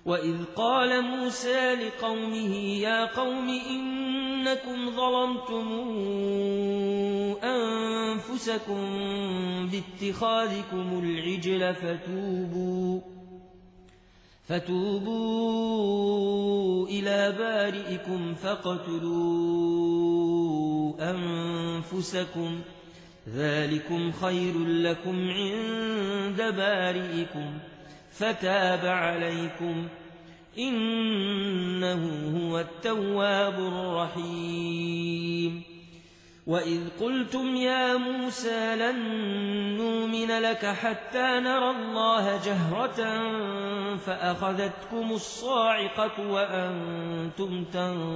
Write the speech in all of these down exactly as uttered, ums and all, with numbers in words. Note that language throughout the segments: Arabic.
وإذ قال موسى لقومه يا قوم إنكم ظلمتم أنفسكم باتخاذكم العجل فتوبوا فتوبوا إلى بارئكم فاقتلوا أنفسكم ذلكم خير لكم عند بارئكم فتاب عليكم إنه هو التواب الرحيم وإذ قلتم يا موسى لن نؤمن لك حتى نرى الله جهرة فأخذتكم الصاعقة وأنتم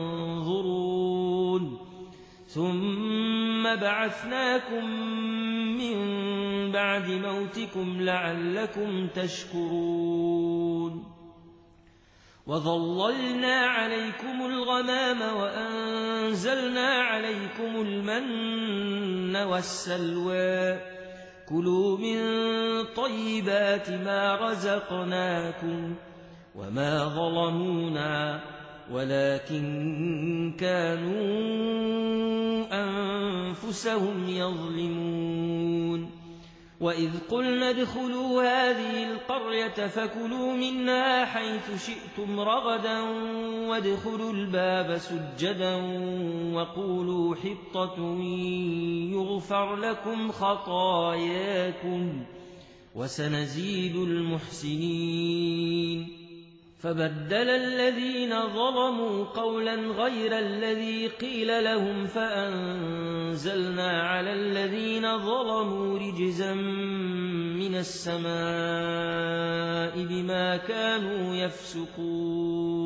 تنظرون ثم بعثناكم من بعد موتكم لعلكم تشكرون وظللنا عليكم الغمام وأنزلنا عليكم المن والسلوى كلوا من طيبات ما رزقناكم وما ظلمونا ولكن كانوا أنفسهم يظلمون وإذ قلنا ادخلوا هذه القرية فكلوا منها حيث شئتم رغدا وادخلوا الباب سجدا وقولوا حطة يغفر لكم خطاياكم وسنزيد المحسنين فبدل الذين ظلموا قولا غير الذي قيل لهم فأنزلنا على الذين ظلموا رجزا من السماء بما كانوا يفسقون